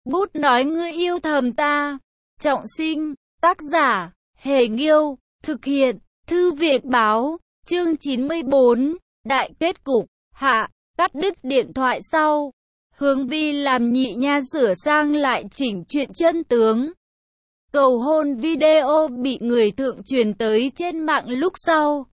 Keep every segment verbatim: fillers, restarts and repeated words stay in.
Bút nói ngươi yêu thầm ta. Trọng sinh, tác giả, Hề Nghiêu, thực hiện, Thư viện Báo, chương chín mươi bốn, đại kết cục, hạ, cắt đứt điện thoại sau. Hướng Vi làm nhị nha sửa sang lại chỉnh chuyện chân tướng. Cầu hôn video bị người thượng truyền tới trên mạng lúc sau.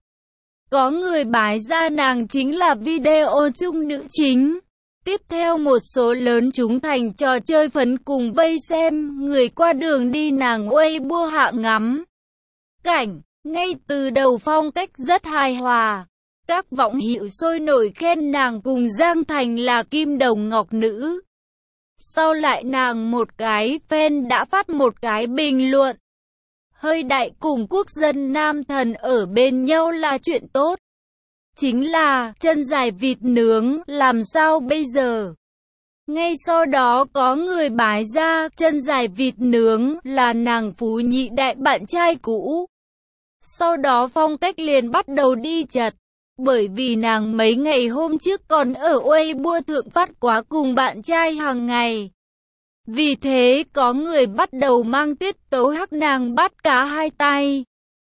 Có người bái ra nàng chính là video chung nữ chính. Tiếp theo một số lớn chúng thành trò chơi phấn cùng vây xem, người qua đường đi nàng Weibo hạ ngắm. Cảnh, ngay từ đầu phong cách rất hài hòa. Các võng hữu sôi nổi khen nàng cùng Giang Thành là kim đồng ngọc nữ. Sau lại nàng một cái fan đã phát một cái bình luận. Hơi đại cùng quốc dân nam thần ở bên nhau là chuyện tốt. Chính là, chân dài vịt nướng, làm sao bây giờ? Ngay sau đó có người bái ra, chân dài vịt nướng, là nàng phú nhị đại bạn trai cũ. Sau đó phong cách liền bắt đầu đi chật. Bởi vì nàng mấy ngày hôm trước còn ở Weibo thượng phát quá cùng bạn trai hàng ngày. Vì thế có người bắt đầu mang tiết tấu hắc nàng bắt cá hai tay.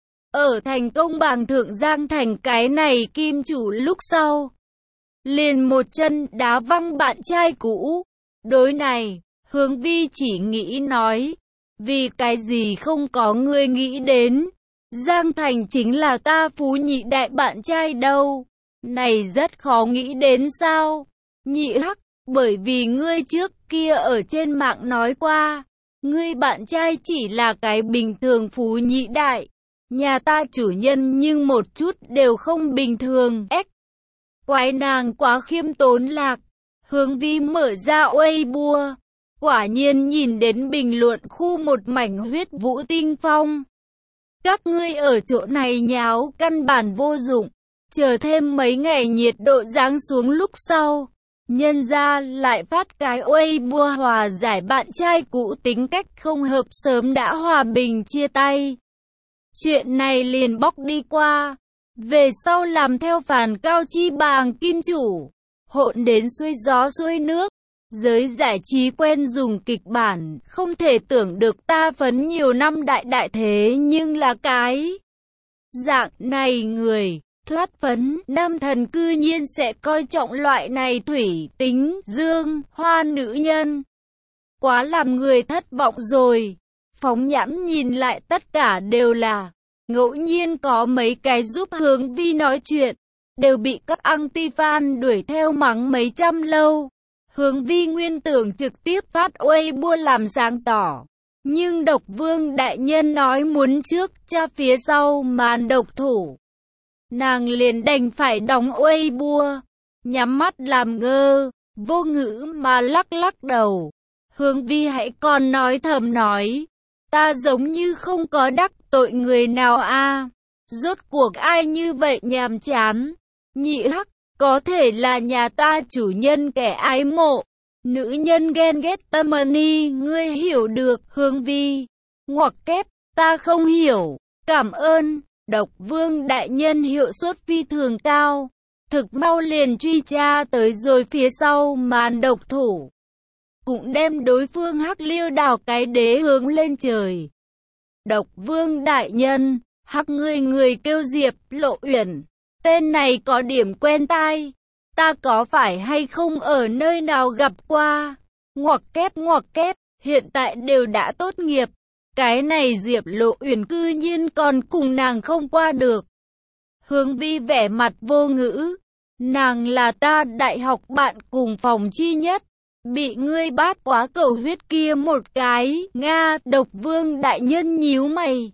Ở thành công bảng thượng Giang Thành cái này kim chủ lúc sau. Liền một chân đá văng bạn trai cũ. Đối này, Hướng Vi chỉ nghĩ nói. Vì cái gì không có người nghĩ đến. Giang Thành chính là ta phú nhị đại bạn trai đâu. Này rất khó nghĩ đến sao. Nhị hắc, bởi vì ngươi trước kia ở trên mạng nói qua. Ngươi bạn trai chỉ là cái bình thường phú nhị đại. Nhà ta chủ nhân nhưng một chút đều không bình thường. Ếch, quái nàng quá khiêm tốn lạc. Hướng Vi mở ra Weibo. Quả nhiên nhìn đến bình luận khu một mảnh huyết vũ tinh phong. Các ngươi ở chỗ này nháo căn bản vô dụng. Chờ thêm mấy ngày nhiệt độ giáng xuống lúc sau. Nhân ra lại phát cái Weibo hòa giải bạn trai cũ tính cách không hợp sớm đã hòa bình chia tay. Chuyện này liền bóc đi qua. Về sau làm theo phản cao chi bàng kim chủ. Hỗn đến xuôi gió xuôi nước. Giới giải trí quen dùng kịch bản. Không thể tưởng được ta phấn nhiều năm đại đại thế nhưng là cái dạng này người. Thoát phấn, nam thần cư nhiên sẽ coi trọng loại này thủy tính, dương, hoa nữ nhân. Quá làm người thất vọng rồi. Phóng nhãn nhìn lại tất cả đều là, ngẫu nhiên có mấy cái giúp Hướng Vi nói chuyện, đều bị các anti-fan đuổi theo mắng mấy trăm lâu. Hướng Vi nguyên tưởng trực tiếp phát Weibo làm sáng tỏ. Nhưng Độc Vương đại nhân nói muốn trước cha phía sau màn độc thủ. Nàng liền đành phải đóng Weibo, nhắm mắt làm ngơ, vô ngữ mà lắc lắc đầu. Hướng Vi hãy còn nói thầm nói, ta giống như không có đắc tội người nào a. Rốt cuộc ai như vậy nhàm chán. Nhị hắc, có thể là nhà ta chủ nhân kẻ ái mộ. Nữ nhân ghen ghét tâm ni, ngươi hiểu được. Hướng Vi, ngoặc kép, ta không hiểu. Cảm ơn. Độc Vương đại nhân hiệu suất phi thường cao, thực mau liền truy tra tới rồi phía sau màn độc thủ. Cũng đem đối phương hắc liêu đào cái đế hướng lên trời. Độc Vương đại nhân, hắc người người kêu Diệp Lộ Uyển, tên này có điểm quen tai, ta có phải hay không ở nơi nào gặp qua? Ngoặc kép ngoặc kép, hiện tại đều đã tốt nghiệp. Cái này Diệp Lộ Uyển cư nhiên còn cùng nàng không qua được. Hướng Vi vẻ mặt vô ngữ. Nàng là ta đại học bạn cùng phòng chi nhất. Bị ngươi bát quá cầu huyết kia một cái. Nga, Độc Vương đại nhân nhíu mày.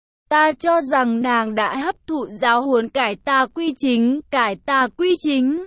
Ta cho rằng nàng đã hấp thụ giáo huấn cải tà quy chính, cải tà quy chính.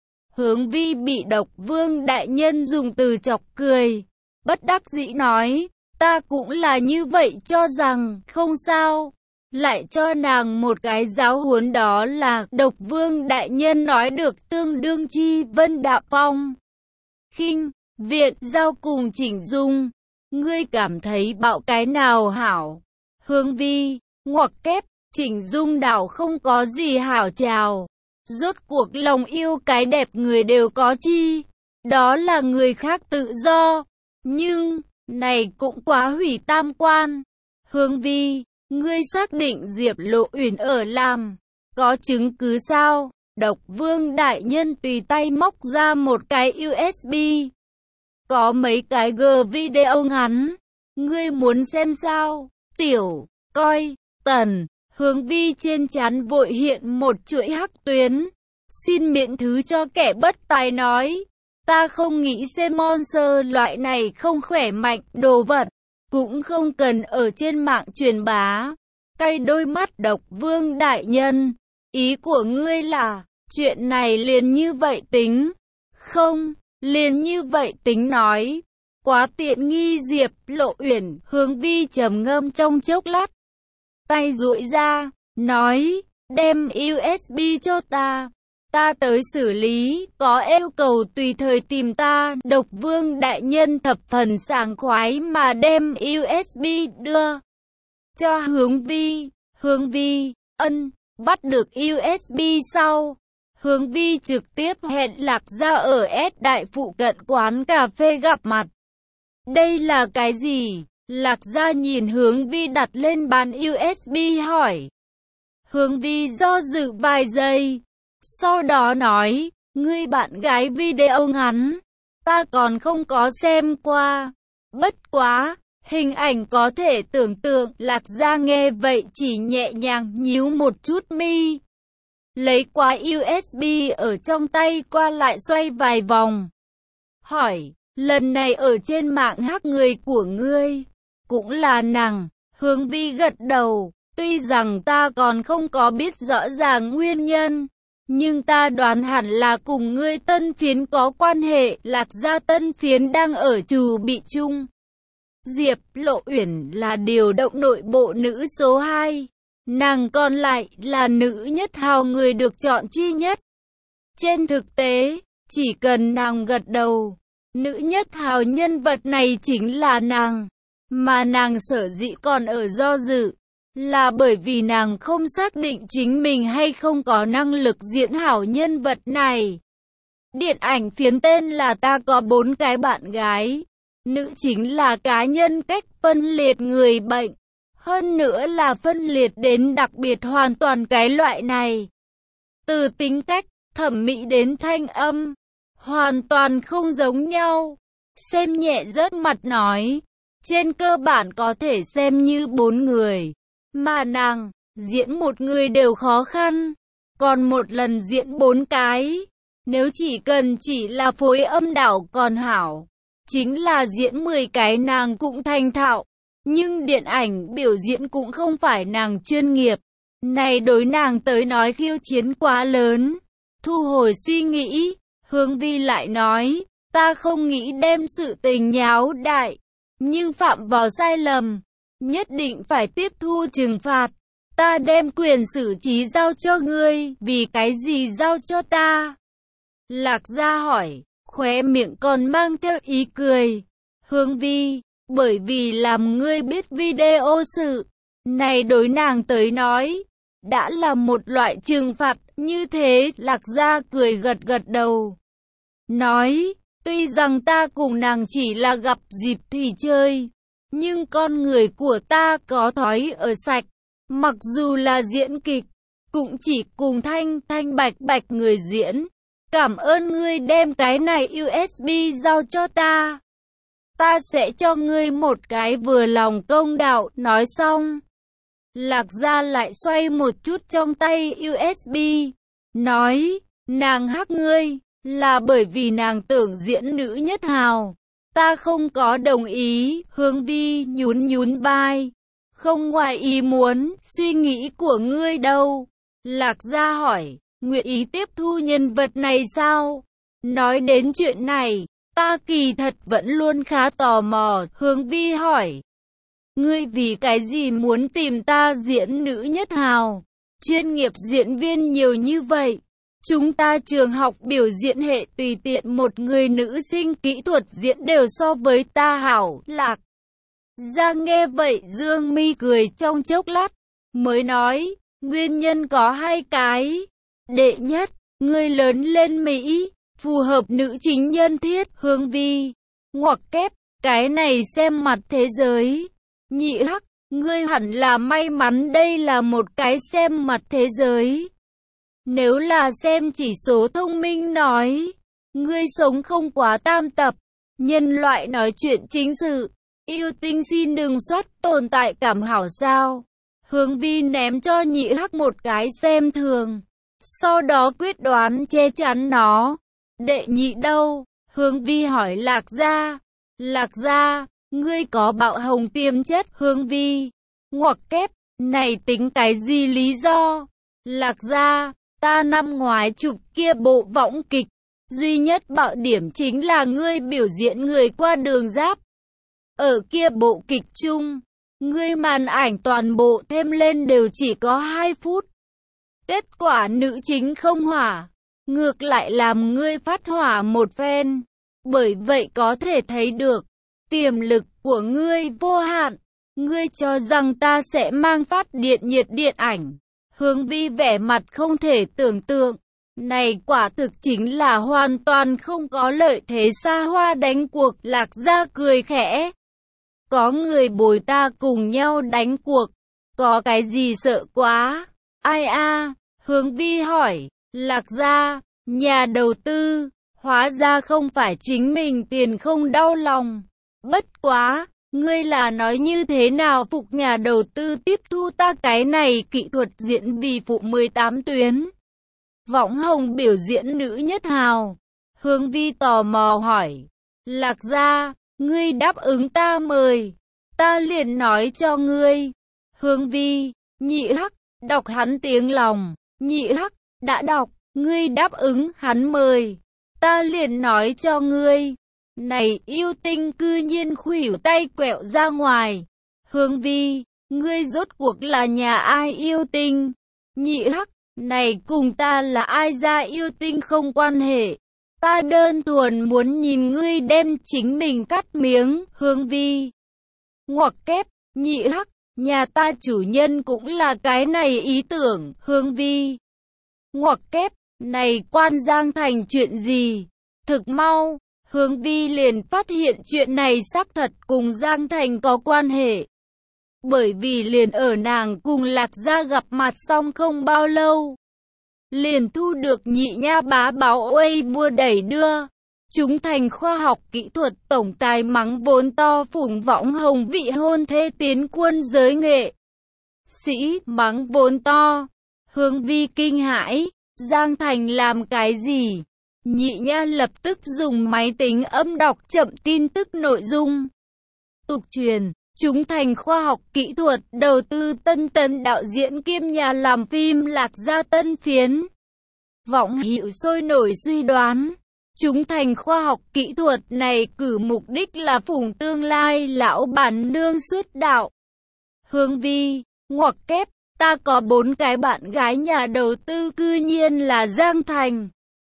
Hướng Vi bị Độc Vương đại nhân dùng từ chọc cười. Bất đắc dĩ nói. Ta cũng là như vậy cho rằng, không sao. Lại cho nàng một cái giáo huấn đó là Độc Vương đại nhân nói được tương đương chi vân đạm phong. Khinh, viện, giao cùng chỉnh dung. Ngươi cảm thấy bạo cái nào hảo? Hướng Vi, ngoặc kép, chỉnh dung đảo không có gì hảo chào. Rốt cuộc lòng yêu cái đẹp người đều có chi. Đó là người khác tự do. Nhưng, này cũng quá hủy tam quan. Hướng Vi, ngươi xác định Diệp Lộ Uyển ở làm, có chứng cứ sao? Độc Vương đại nhân tùy tay móc ra một cái u ét bê. Có mấy cái G video ngắn. Ngươi muốn xem sao? Tiểu, coi, Tần, Hướng Vi trên trán vội hiện một chuỗi hắc tuyến. Xin miễn thứ cho kẻ bất tài nói. Ta không nghĩ xem monster loại này không khỏe mạnh, đồ vật. Cũng không cần ở trên mạng truyền bá. Cay đôi mắt Độc Vương đại nhân. Ý của ngươi là, chuyện này liền như vậy tính. Không, liền như vậy tính nói. Quá tiện nghi. Diệp Lộ Uyển, Hướng Vi trầm ngâm trong chốc lát. Tay duỗi ra, nói, đem u ét bê cho ta. Ta tới xử lý, có yêu cầu tùy thời tìm ta. Độc Vương đại nhân thập phần sảng khoái mà đem u ét bê đưa cho Hướng Vi. Hướng Vi, ân, bắt được u ét bê sau. Hướng Vi trực tiếp hẹn Lạc Gia ở S Đại phụ cận quán cà phê gặp mặt. Đây là cái gì? Lạc Gia nhìn Hướng Vi đặt lên bàn u ét bê hỏi. Hướng Vi do dự vài giây. Sau đó nói, ngươi bạn gái video ngắn, ta còn không có xem qua. Bất quá, hình ảnh có thể tưởng tượng. Lạc Gia nghe vậy chỉ nhẹ nhàng nhíu một chút mi. Lấy qua u ét bê ở trong tay qua lại xoay vài vòng. Hỏi, lần này ở trên mạng hắc người của ngươi, cũng là nàng. Hướng Vi gật đầu, tuy rằng ta còn không có biết rõ ràng nguyên nhân. Nhưng ta đoán hẳn là cùng ngươi Tân Phiến có quan hệ. Lạc Gia Tân Phiến đang ở trù bị chung. Diệp Lộ Uyển là điều động nội bộ nữ số hai. Nàng còn lại là nữ nhất hào người được chọn chi nhất. Trên thực tế, chỉ cần nàng gật đầu, nữ nhất hào nhân vật này chính là nàng. Mà nàng sở dĩ còn ở do dự, là bởi vì nàng không xác định chính mình hay không có năng lực diễn hảo nhân vật này. Điện ảnh phiến tên là Ta có bốn cái bạn gái. Nữ chính là cá nhân cách phân liệt người bệnh. Hơn nữa là phân liệt đến đặc biệt hoàn toàn cái loại này. Từ tính cách, thẩm mỹ đến thanh âm, hoàn toàn không giống nhau. Xem nhẹ rớt mặt nói, trên cơ bản có thể xem như bốn người. Mà nàng, diễn một người đều khó khăn, còn một lần diễn bốn cái. Nếu chỉ cần chỉ là phối âm đảo còn hảo, chính là diễn mười cái nàng cũng thành thạo. Nhưng điện ảnh biểu diễn cũng không phải nàng chuyên nghiệp. Này đối nàng tới nói khiêu chiến quá lớn. Thu hồi suy nghĩ, Hướng Vi lại nói, ta không nghĩ đem sự tình nháo đại, nhưng phạm vào sai lầm, nhất định phải tiếp thu trừng phạt. Ta đem quyền xử trí giao cho ngươi, vì cái gì giao cho ta? Lạc Gia hỏi, khóe miệng còn mang theo ý cười. Hướng Vi, bởi vì làm ngươi biết video sự này đối nàng tới nói, đã là một loại trừng phạt. Như thế, Lạc Gia cười gật gật đầu. Nói, tuy rằng ta cùng nàng chỉ là gặp dịp thì chơi, nhưng con người của ta có thói ở sạch. Mặc dù là diễn kịch, cũng chỉ cùng thanh thanh bạch bạch người diễn. Cảm ơn ngươi đem cái này u ét bê giao cho ta. Ta sẽ cho ngươi một cái vừa lòng công đạo. Nói xong, Lạc Gia lại xoay một chút trong tay u ét bê. Nói, nàng hắc ngươi, là bởi vì nàng tưởng diễn nữ nhất hào. Ta không có đồng ý. Hướng Vi nhún nhún vai. Không ngoài ý muốn, suy nghĩ của ngươi đâu? Lạc Gia hỏi, nguyện ý tiếp thu nhân vật này sao? Nói đến chuyện này, ta kỳ thật vẫn luôn khá tò mò. Hướng Vi hỏi, ngươi vì cái gì muốn tìm ta diễn nữ nhất hào? Chuyên nghiệp diễn viên nhiều như vậy. Chúng ta trường học biểu diễn hệ tùy tiện một người nữ sinh kỹ thuật diễn đều so với ta hảo. Lạc Gia nghe vậy dương mi cười trong chốc lát, mới nói, nguyên nhân có hai cái. Đệ nhất, người lớn lên Mỹ, phù hợp nữ chính nhân thiết. Hướng Vi ngoặc kép, Cái này xem mặt thế giới. Nhị hắc, ngươi hẳn là may mắn đây là một cái xem mặt thế giới. Nếu là xem chỉ số thông minh nói, ngươi sống không quá tam tập. Nhân loại nói chuyện chính sự, yêu tinh xin đừng xuất tồn tại cảm hảo sao. Hướng Vi ném cho nhị hắc một cái xem thường, sau đó quyết đoán che chắn nó. Đệ nhị đâu? Hướng Vi hỏi Lạc Gia. Lạc Gia, ngươi có bạo hồng tiềm chất. Hướng Vi, ngoặc kép, này tính cái gì lý do? Lạc Gia, ta năm ngoái chụp kia bộ võng kịch, duy nhất bạo điểm chính là ngươi biểu diễn người qua đường giáp. Ở kia bộ kịch chung, ngươi màn ảnh toàn bộ thêm lên đều chỉ có hai phút. Kết quả nữ chính không hỏa, ngược lại làm ngươi phát hỏa một phen. Bởi vậy có thể thấy được, tiềm lực của ngươi vô hạn. Ngươi cho rằng ta sẽ mang phát điện nhiệt điện ảnh. Hướng Vi vẻ mặt không thể tưởng tượng. Này quả thực chính là hoàn toàn không có lợi thế xa hoa đánh cuộc. Lạc Gia cười khẽ. Có người bồi ta cùng nhau đánh cuộc. Có cái gì sợ quá? Ai a? Hướng Vi hỏi. Lạc Gia, nhà đầu tư. Hóa ra không phải chính mình tiền không đau lòng. Bất quá, ngươi là nói như thế nào phục nhà đầu tư tiếp thu ta cái này kỹ thuật diễn vì phụ mười tám tuyến. Võng hồng biểu diễn nữ nhất hào. Hướng Vi tò mò hỏi. Lạc Gia, ngươi đáp ứng ta mời. Ta liền nói cho ngươi. Hướng Vi, nhị hắc, đọc hắn tiếng lòng. Nhị hắc, đã đọc, ngươi đáp ứng hắn mời. Ta liền nói cho ngươi. Này yêu tinh cư nhiên khuỷu tay quẹo ra ngoài. Hướng Vi, ngươi rốt cuộc là nhà ai yêu tinh? Nhị hắc, này cùng ta là ai ra yêu tinh không quan hệ. Ta đơn thuần muốn nhìn ngươi đem chính mình cắt miếng. Hướng Vi, ngoặc kép, nhị hắc, nhà ta chủ nhân cũng là cái này ý tưởng. Hướng Vi, ngoặc kép, này quan Giang Thành chuyện gì? Thực mau, Hướng Vi liền phát hiện chuyện này xác thật cùng Giang Thành có quan hệ. Bởi vì liền ở nàng cùng Lạc Gia gặp mặt xong không bao lâu, liền thu được nhị nha bá báo uây bua đẩy đưa. Chúng thành khoa học kỹ thuật tổng tài mắng vốn to phủng võng hồng vị hôn thê tiến quân giới nghệ sĩ mắng vốn to. Hướng Vi kinh hãi, Giang Thành làm cái gì? Nhị nha lập tức dùng máy tính âm đọc chậm tin tức nội dung. Tục truyền, chúng thành khoa học kỹ thuật đầu tư tân tấn đạo diễn kiêm nhà làm phim Lạc Gia tân phiến. Võng hiệu sôi nổi suy đoán, chúng thành khoa học kỹ thuật này cử mục đích là phủng tương lai lão bản nương xuất đạo. Hướng Vi, ngoặc kép, ta có bốn cái bạn gái nhà đầu tư cư nhiên là Giang Thành.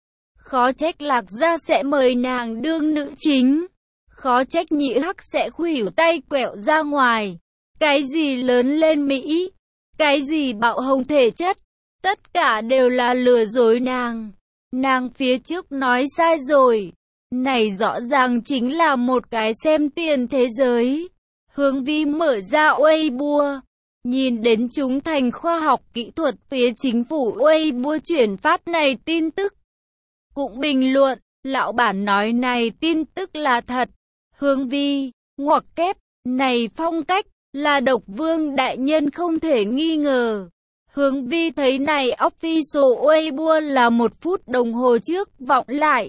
Khó trách Lạc Gia sẽ mời nàng đương nữ chính. Khó trách nhị hắc sẽ khuỷu tay quẹo ra ngoài. Cái gì lớn lên Mỹ, cái gì bạo hồng thể chất, tất cả đều là lừa dối nàng. Nàng phía trước nói sai rồi. Này rõ ràng chính là một cái xem tiền thế giới. Hướng Vi mở ra Weibo, nhìn đến chúng thành khoa học kỹ thuật phía chính phủ Weibo chuyển phát này tin tức. Cũng bình luận, lão bản nói này tin tức là thật. Hướng Vi, ngoặc kép, này phong cách, là Độc Vương đại nhân không thể nghi ngờ. Hướng Vi thấy này official Weibo là một phút đồng hồ trước vọng lại.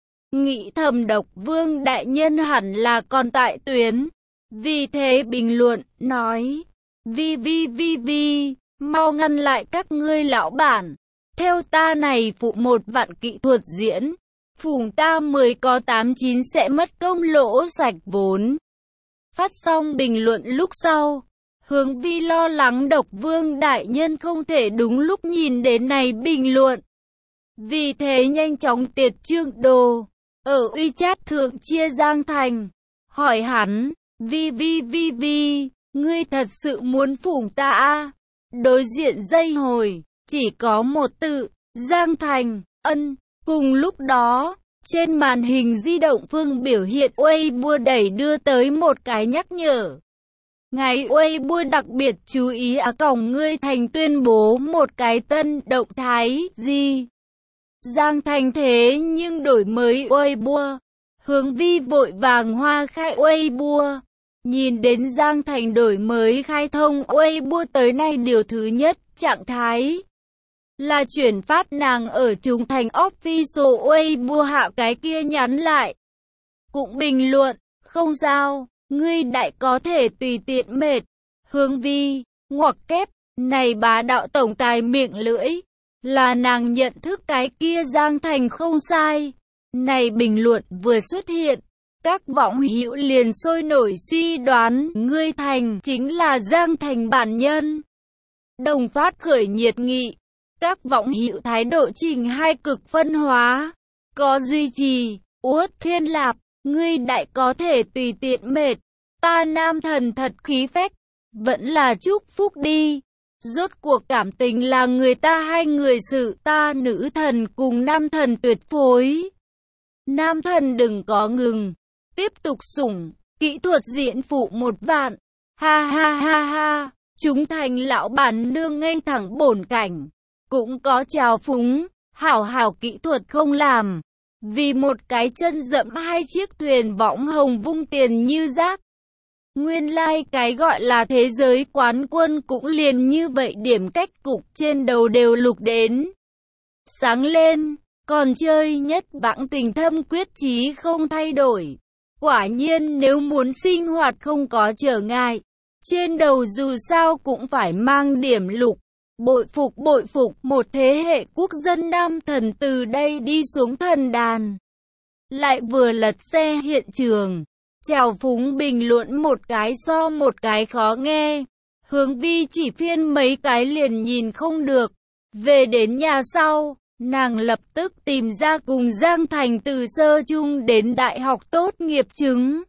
Nghĩ thầm Độc Vương đại nhân hẳn là còn tại tuyến. Vì thế bình luận, nói, Vi Vi Vi Vi, mau ngăn lại các ngươi lão bản. Theo ta này phụ một vạn kỹ thuật diễn, phủng ta mười có tám chín sẽ mất công lỗ sạch vốn. Phát xong bình luận lúc sau, Hướng Vi lo lắng Độc Vương đại nhân không thể đúng lúc nhìn đến này bình luận. Vì thế nhanh chóng tiệt trương đồ, ở WeChat thượng chia Giang Thành, hỏi hắn, Vi Vi Vi Vi, ngươi thật sự muốn phủng ta à? Đối diện dây hồi, chỉ có một tự, Giang Thành, ân. Cùng lúc đó, Trên màn hình di động Phương biểu hiện Weibo đẩy đưa tới một cái nhắc nhở. Ngày Weibo đặc biệt chú ý á còng ngươi Thành tuyên bố một cái tân động thái gì. Giang Thành thế nhưng đổi mới Weibo. Hướng Vi vội vàng hoa khai Weibo. Nhìn đến Giang Thành đổi mới khai thông Weibo tới nay điều thứ nhất trạng thái là chuyển phát nàng ở Trung Thành Official Weibo hạ cái kia nhắn lại. Cũng bình luận, không sao, ngươi đại có thể tùy tiện mệt. Hướng Vi, ngoặc kép, này bá đạo tổng tài miệng lưỡi, là nàng nhận thức cái kia Giang Thành không sai. Này bình luận vừa xuất hiện, các võng hữu liền sôi nổi suy đoán, ngươi Thành chính là Giang Thành bản nhân. Đồng phát khởi nhiệt nghị. Các võng hữu thái độ trình hai cực phân hóa, có duy trì, Uất Thiên Lạp, ngươi đại có thể tùy tiện mệt, ta nam thần thật khí phách, vẫn là chúc phúc đi. Rốt cuộc cảm tình là người ta hai người sự, ta nữ thần cùng nam thần tuyệt phối. Nam thần đừng có ngừng, tiếp tục sủng, kỹ thuật diễn phụ một vạn, ha ha ha ha, chúng Thành lão bản nương ngay thẳng bổn cảnh. Cũng có trào phúng, hảo hảo kỹ thuật không làm. Vì một cái chân dẫm hai chiếc thuyền võng hồng vung tiền như rác. Nguyên lai like cái gọi là thế giới quán quân cũng liền như vậy điểm cách cục trên đầu đều lục đến. Sáng lên, còn chơi nhất vãng tình thâm quyết chí không thay đổi. Quả nhiên nếu muốn sinh hoạt không có trở ngại, trên đầu dù sao cũng phải mang điểm lục. Bội phục bội phục một thế hệ quốc dân nam thần từ đây đi xuống thần đàn. Lại vừa lật xe hiện trường. Trào phúng bình luận một cái so một cái khó nghe. Hướng Vi chỉ phiên mấy cái liền nhìn không được. Về đến nhà sau, nàng lập tức tìm ra cùng Giang Thành từ sơ trung đến đại học tốt nghiệp chứng.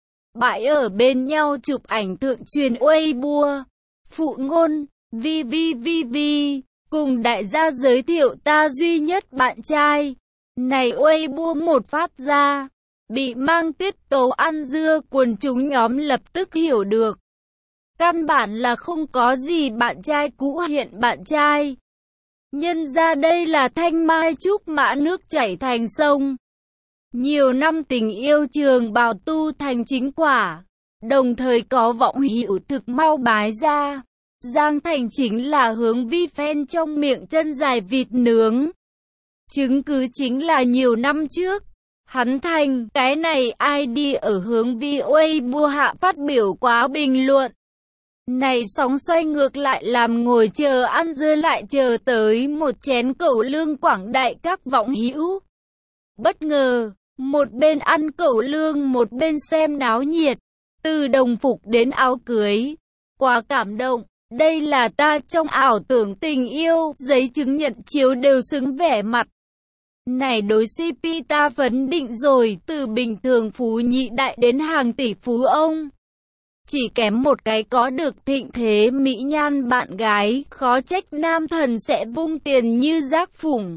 Bãi ở bên nhau chụp ảnh thượng truyền Weibo. Phụ ngôn. Vi vi vi vi, cùng đại gia giới thiệu ta duy nhất bạn trai. Này Weibo một phát ra, bị mang tiết tấu ăn dưa quần chúng nhóm lập tức hiểu được. Căn bản là không có gì bạn trai cũ hiện bạn trai. Nhân ra đây là thanh mai trúc mã nước chảy thành sông. Nhiều năm tình yêu trường bào tu thành chính quả, đồng thời có vọng hữu thực mau bái ra. Giang Thành chính là Hướng Vi fan trong miệng chân dài vịt nướng. Chứng cứ chính là nhiều năm trước, hắn thành cái này ai đi ở Hướng Vi Weibo hạ phát biểu quá bình luận. Này sóng xoay ngược lại làm ngồi chờ ăn dưa lại chờ tới một chén cẩu lương quảng đại các võng hữu. Bất ngờ, một bên ăn cẩu lương một bên xem náo nhiệt, từ đồng phục đến áo cưới. Quá cảm động. Đây là ta trong ảo tưởng tình yêu, giấy chứng nhận chiếu đều xứng vẻ mặt. Này đối xê pê ta phấn định rồi, từ bình thường phú nhị đại đến hàng tỷ phú ông. Chỉ kém một cái có được thịnh thế mỹ nhan bạn gái, khó trách nam thần sẽ vung tiền như rác phủng.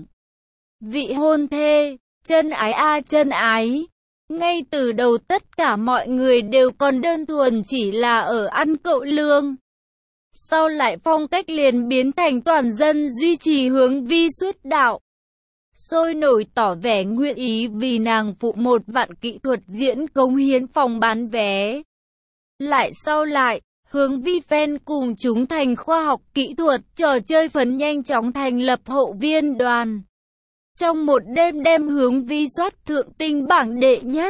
Vị hôn thê, chân ái a chân ái. Ngay từ đầu tất cả mọi người đều còn đơn thuần chỉ là ở ăn cậu lương. Sau lại phong cách liền biến thành toàn dân duy trì Hướng Vi xuất đạo. Sôi nổi tỏ vẻ nguyện ý vì nàng phụ một vạn kỹ thuật diễn cống hiến phòng bán vé. Lại sau lại, Hướng Vi fan cùng chúng thành khoa học kỹ thuật trò chơi phấn nhanh chóng thành lập hậu viên đoàn. Trong một đêm đem Hướng Vi soát thượng tinh bảng đệ nhất.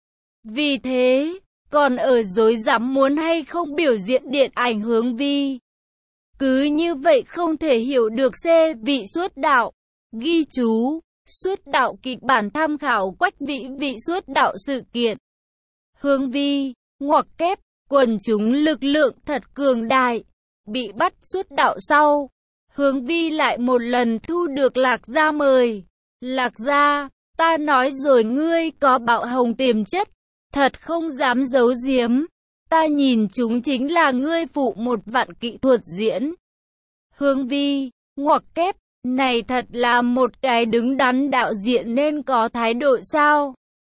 Vì thế, còn ở dối dám muốn hay không biểu diễn điện ảnh Hướng Vi. Cứ như vậy không thể hiểu được xe vị xuất đạo. Ghi chú, xuất đạo kịch bản tham khảo Quách Vĩ vị xuất đạo sự kiện. Hướng Vi, ngoặc kép, quần chúng lực lượng thật cường đại. Bị bắt xuất đạo sau, Hướng Vi lại một lần thu được Lạc Gia mời. Lạc Gia, ta nói rồi ngươi có bạo hồng tiềm chất, thật không dám giấu giếm. Ta nhìn chúng chính là ngươi phụ một vạn kỹ thuật diễn. Hướng Vi, ngoặc kép, Này thật là một cái đứng đắn đạo diễn nên có thái độ sao?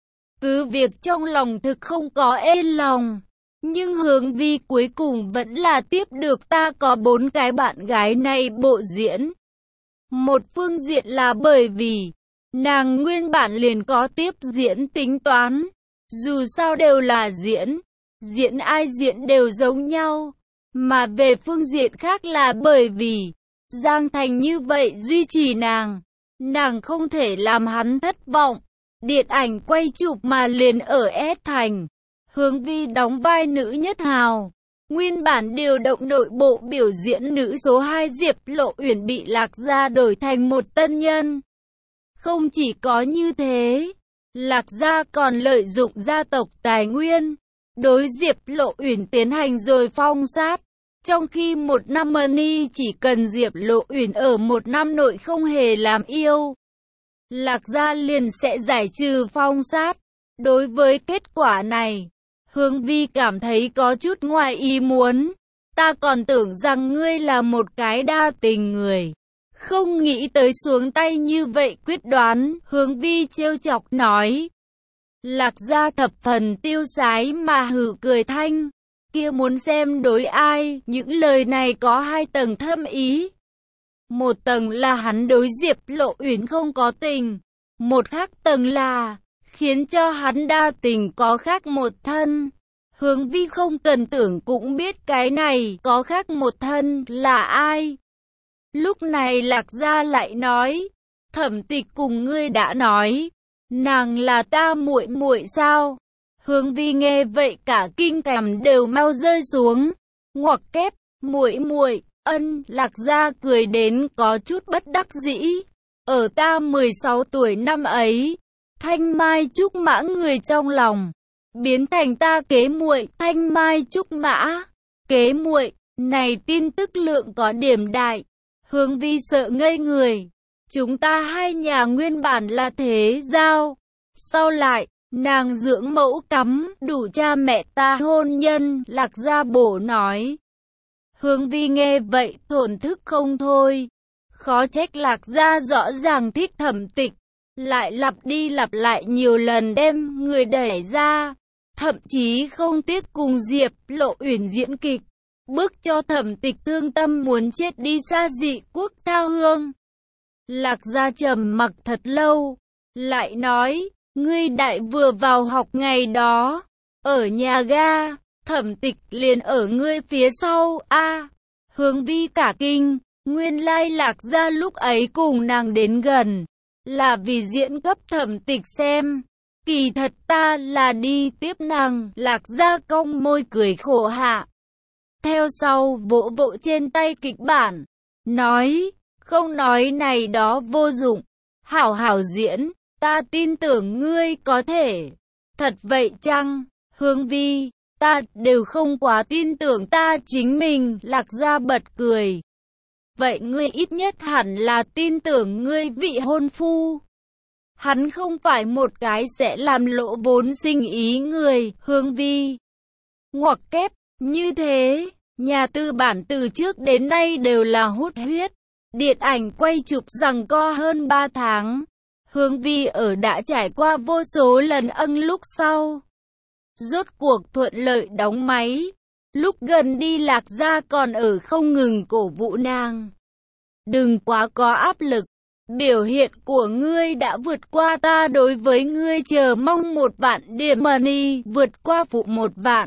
Cứ việc trong lòng thực không có ên lòng, nhưng Hướng Vi cuối cùng vẫn là tiếp được ta có bốn cái bạn gái này bộ diễn. Một phương diện là bởi vì nàng nguyên bản liền có tiếp diễn tính toán, dù sao đều là diễn, diễn ai diễn đều giống nhau, mà về phương diện khác là bởi vì Giang Thành như vậy duy trì nàng, nàng không thể làm hắn thất vọng. Điện ảnh quay chụp mà liền ở S Thành, Hướng Vi đóng vai nữ nhất hào. Nguyên bản điều động nội bộ biểu diễn nữ số hai Diệp Lộ Uyển bị Lạc Gia đổi thành một tân nhân. Không chỉ có như thế, Lạc Gia còn lợi dụng gia tộc tài nguyên, đối Diệp Lộ Uyển tiến hành rồi phong sát. Trong khi một năm Money chỉ cần Diệp Lộ Uyển ở một năm nội không hề làm yêu, Lạc Gia liền sẽ giải trừ phong sát. Đối với kết quả này, Hướng Vi cảm thấy có chút ngoài ý muốn. Ta còn tưởng rằng ngươi là một cái đa tình người, không nghĩ tới xuống tay như vậy quyết đoán. Hướng Vi trêu chọc nói. Lạc Gia thập phần tiêu sái mà hừ cười thanh. Kia muốn xem đối ai, những lời này có hai tầng thâm ý. Một tầng là hắn đối Diệp Lộ Uyển không có tình, một khác tầng là khiến cho hắn đa tình có khác một thân. Hướng Vi không cần tưởng cũng biết cái này có khác một thân là ai. Lúc này Lạc Gia lại nói, Thẩm Tịch cùng ngươi đã nói, nàng là ta muội muội sao? Hướng Vi nghe vậy cả kinh cằm đều mau rơi xuống. Ngoặc kép, muội muội, ân. Lạc Gia cười đến có chút bất đắc dĩ. Ở ta mười sáu tuổi năm ấy, Thanh Mai Trúc Mã người trong lòng biến thành ta kế muội. Thanh Mai Trúc Mã, kế muội, này tin tức lượng có điểm đại. Hướng Vi sợ ngây người. Chúng ta hai nhà nguyên bản là thế giao, sau lại nàng dưỡng mẫu cắm đủ cha mẹ ta hôn nhân. Lạc Gia bổ nói. Hướng Vi nghe vậy thổn thức không thôi. Khó trách Lạc Gia rõ ràng thích Thẩm Tịch, lại lặp đi lặp lại nhiều lần đem người đẩy ra, thậm chí không tiếc cùng Diệp Lộ Uyển diễn kịch, bức cho Thẩm Tịch thương tâm muốn chết đi xa dị quốc tha hương. Lạc Gia trầm mặc thật lâu, lại nói, ngươi đại vừa vào học ngày đó, ở nhà ga, Thẩm Tịch liền ở ngươi phía sau. A, à, Hướng Vi cả kinh, nguyên lai Lạc Gia lúc ấy cùng nàng đến gần, là vì diễn cấp Thẩm Tịch xem. Kỳ thật ta là đi tiếp nàng. Lạc Gia cong môi cười khổ hạ. Theo sau vỗ vỗ trên tay kịch bản, nói, không nói này đó vô dụng, hảo hảo diễn, ta tin tưởng ngươi có thể. Thật vậy chăng? Hướng Vi, ta đều không quá tin tưởng ta chính mình. Lạc Gia bật cười. Vậy ngươi ít nhất hẳn là tin tưởng ngươi vị hôn phu. Hắn không phải một cái sẽ làm lỗ vốn sinh ý người. Hướng Vi ngoặc kép, như thế, nhà tư bản từ trước đến nay đều là hút huyết. Điện ảnh quay chụp giằng co hơn ba tháng. Hướng Vi ở đã trải qua vô số lần ân lúc sau, rốt cuộc thuận lợi đóng máy. Lúc gần đi Lạc Gia còn ở không ngừng cổ vũ nàng. Đừng quá có áp lực. Biểu hiện của ngươi đã vượt qua ta đối với ngươi chờ mong một vạn điểm money, vượt qua phụ một vạn.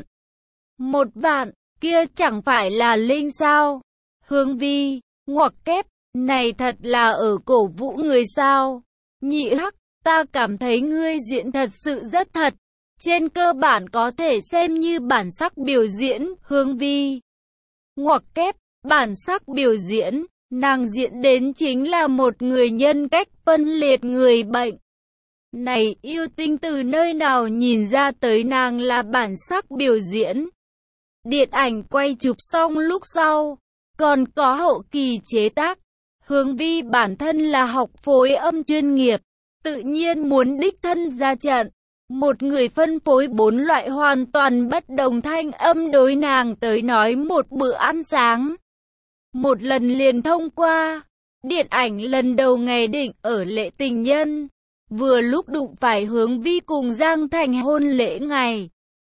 Một vạn, kia chẳng phải là linh sao? Hướng Vi ngoặc kép, này thật là ở cổ vũ người sao? Nhị hắc, ta cảm thấy ngươi diễn thật sự rất thật. Trên cơ bản có thể xem như bản sắc biểu diễn. Hướng Vi ngoặc kép, bản sắc biểu diễn, nàng diễn đến chính là một người nhân cách phân liệt người bệnh. Này yêu tinh từ nơi nào nhìn ra tới nàng là bản sắc biểu diễn. Điện ảnh quay chụp xong lúc sau, còn có hậu kỳ chế tác. Hướng Vi bản thân là học phối âm chuyên nghiệp, tự nhiên muốn đích thân ra trận. Một người phân phối bốn loại hoàn toàn bất đồng thanh âm đối nàng tới nói một bữa ăn sáng. Một lần liền thông qua. Điện ảnh lần đầu ngày định ở lễ tình nhân, vừa lúc đụng phải Hướng Vi cùng Giang Thành hôn lễ ngày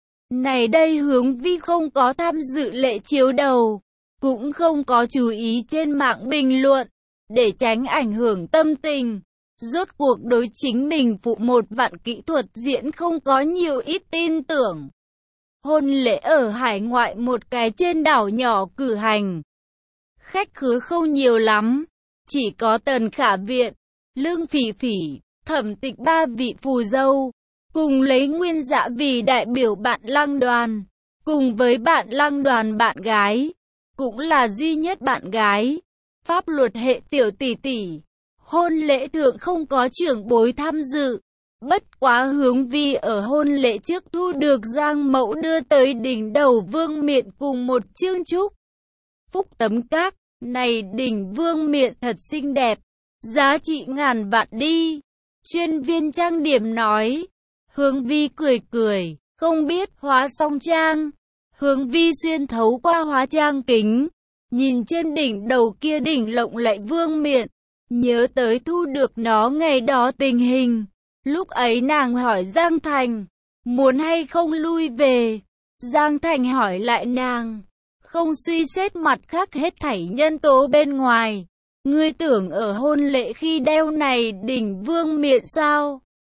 này đây. Hướng Vi không có tham dự lễ chiếu đầu, cũng không có chú ý trên mạng bình luận, để tránh ảnh hưởng tâm tình. Rốt cuộc đối chính mình phụ một vạn kỹ thuật diễn không có nhiều ít tin tưởng. Hôn lễ ở hải ngoại một cái trên đảo nhỏ cử hành. Khách khứa không nhiều lắm, chỉ có Tần Khả Viện, Lương Phỉ Phỉ, Thẩm Tịch ba vị phù dâu, cùng lấy Nguyên Dạ vì đại biểu bạn Lăng Đoàn, cùng với bạn Lăng Đoàn bạn gái, cũng là duy nhất bạn gái, pháp luật hệ tiểu tỷ tỷ. Hôn lễ thượng không có trưởng bối tham dự, bất quá Hướng Vi ở hôn lễ trước thu được Giang Mẫu đưa tới đỉnh đầu vương miện cùng một chương trúc phúc tấm các. Này đỉnh vương miện thật xinh đẹp, giá trị ngàn vạn đi. Chuyên viên trang điểm nói. Hướng Vi cười cười, không biết hóa xong trang. Hướng Vi xuyên thấu qua hóa trang kính, nhìn trên đỉnh đầu kia đỉnh lộng lẫy vương miện, nhớ tới thu được nó ngày đó tình hình. Lúc ấy nàng hỏi Giang Thành, muốn hay không lui về. Giang Thành hỏi lại nàng, không suy xét mặt khác hết thảy nhân tố bên ngoài. Ngươi tưởng ở hôn lễ khi đeo này đỉnh vương miện sao?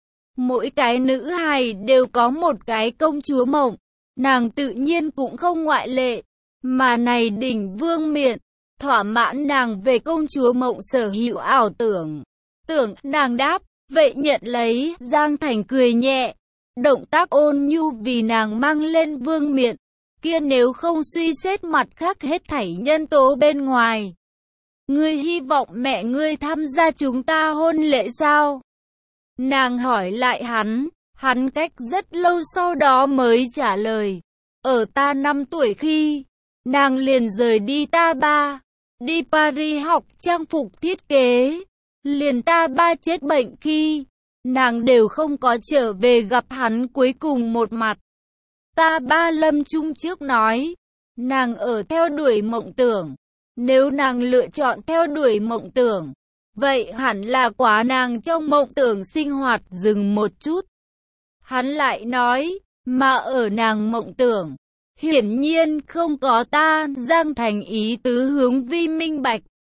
Mỗi cái nữ hài đều có một cái công chúa mộng, nàng tự nhiên cũng không ngoại lệ. Mà này đỉnh vương miện, thỏa mãn nàng về công chúa mộng sở hữu ảo tưởng. Tưởng, nàng đáp, vậy nhận lấy. Giang Thành cười nhẹ, động tác ôn nhu vì nàng mang lên vương miện. Kia nếu không suy xét mặt khác hết thảy nhân tố bên ngoài, ngươi hy vọng mẹ ngươi tham gia chúng ta hôn lễ sao? Nàng hỏi lại hắn, hắn cách rất lâu sau đó mới trả lời, ở ta năm tuổi khi, nàng liền rời đi ta ba, đi Paris học trang phục thiết kế. Liền ta ba chết bệnh khi, nàng đều không có trở về gặp hắn cuối cùng một mặt. Ta ba lâm chung trước nói, nàng ở theo đuổi mộng tưởng. Nếu nàng lựa chọn theo đuổi mộng tưởng, vậy hẳn là quá nàng trong mộng tưởng sinh hoạt dừng một chút. Hắn lại nói, mà ở nàng mộng tưởng, hiển nhiên không có ta. Giang Thành ý tứ Hướng Vi minh bạch.